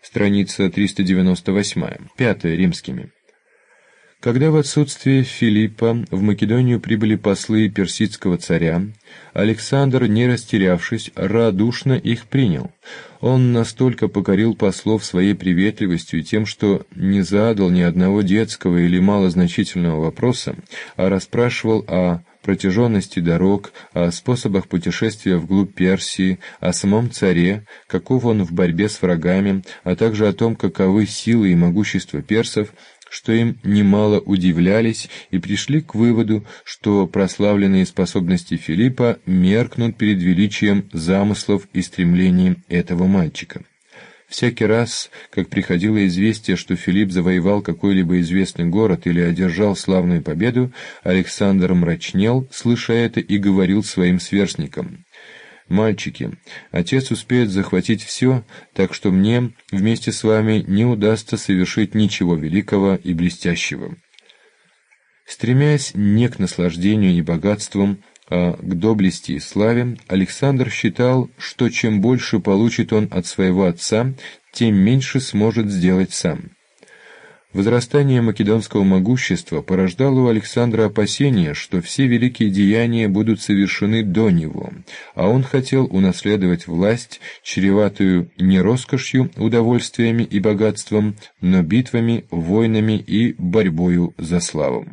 Страница 398. Пятое. Римскими. Когда в отсутствие Филиппа в Македонию прибыли послы персидского царя, Александр, не растерявшись, радушно их принял. Он настолько покорил послов своей приветливостью и тем, что не задал ни одного детского или малозначительного вопроса, а расспрашивал о протяженности дорог, о способах путешествия вглубь Персии, о самом царе, каков он в борьбе с врагами, а также о том, каковы силы и могущество персов, что им немало удивлялись и пришли к выводу, что прославленные способности Филиппа меркнут перед величием замыслов и стремлений этого мальчика. Всякий раз, как приходило известие, что Филипп завоевал какой-либо известный город или одержал славную победу, Александр мрачнел, слыша это, и говорил своим сверстникам: «Мальчики, отец успеет захватить все, так что мне вместе с вами не удастся совершить ничего великого и блестящего». Стремясь не к наслаждению и богатствам, а к доблести и славе, Александр считал, что чем больше получит он от своего отца, тем меньше сможет сделать сам. Возрастание македонского могущества порождало у Александра опасения, что все великие деяния будут совершены до него, а он хотел унаследовать власть, чреватую не роскошью, удовольствиями и богатством, но битвами, войнами и борьбою за славу.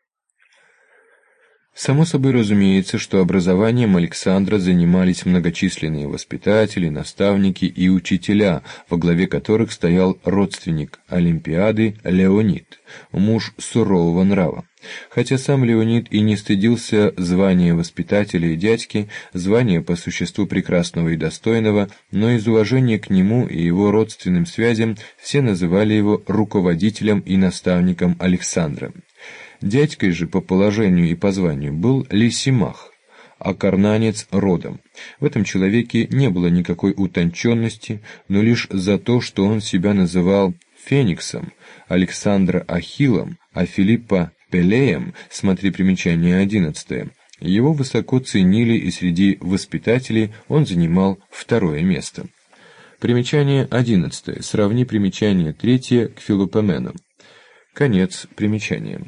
Само собой разумеется, что образованием Александра занимались многочисленные воспитатели, наставники и учителя, во главе которых стоял родственник Олимпиады Леонид, муж сурового нрава. Хотя сам Леонид и не стыдился звания воспитателя и дядьки, звания по существу прекрасного и достойного, но из уважения к нему и его родственным связям все называли его руководителем и наставником Александра. Дядькой же по положению и по званию был Лисимах, а карнанец родом. В этом человеке не было никакой утонченности, но лишь за то, что он себя называл Фениксом, Александра Ахиллом, а Филиппа Пелеем, смотри примечание 11, его высоко ценили, и среди воспитателей он занимал второе место. Примечание 11. Сравни примечание 3 к Филопомену. Конец примечания.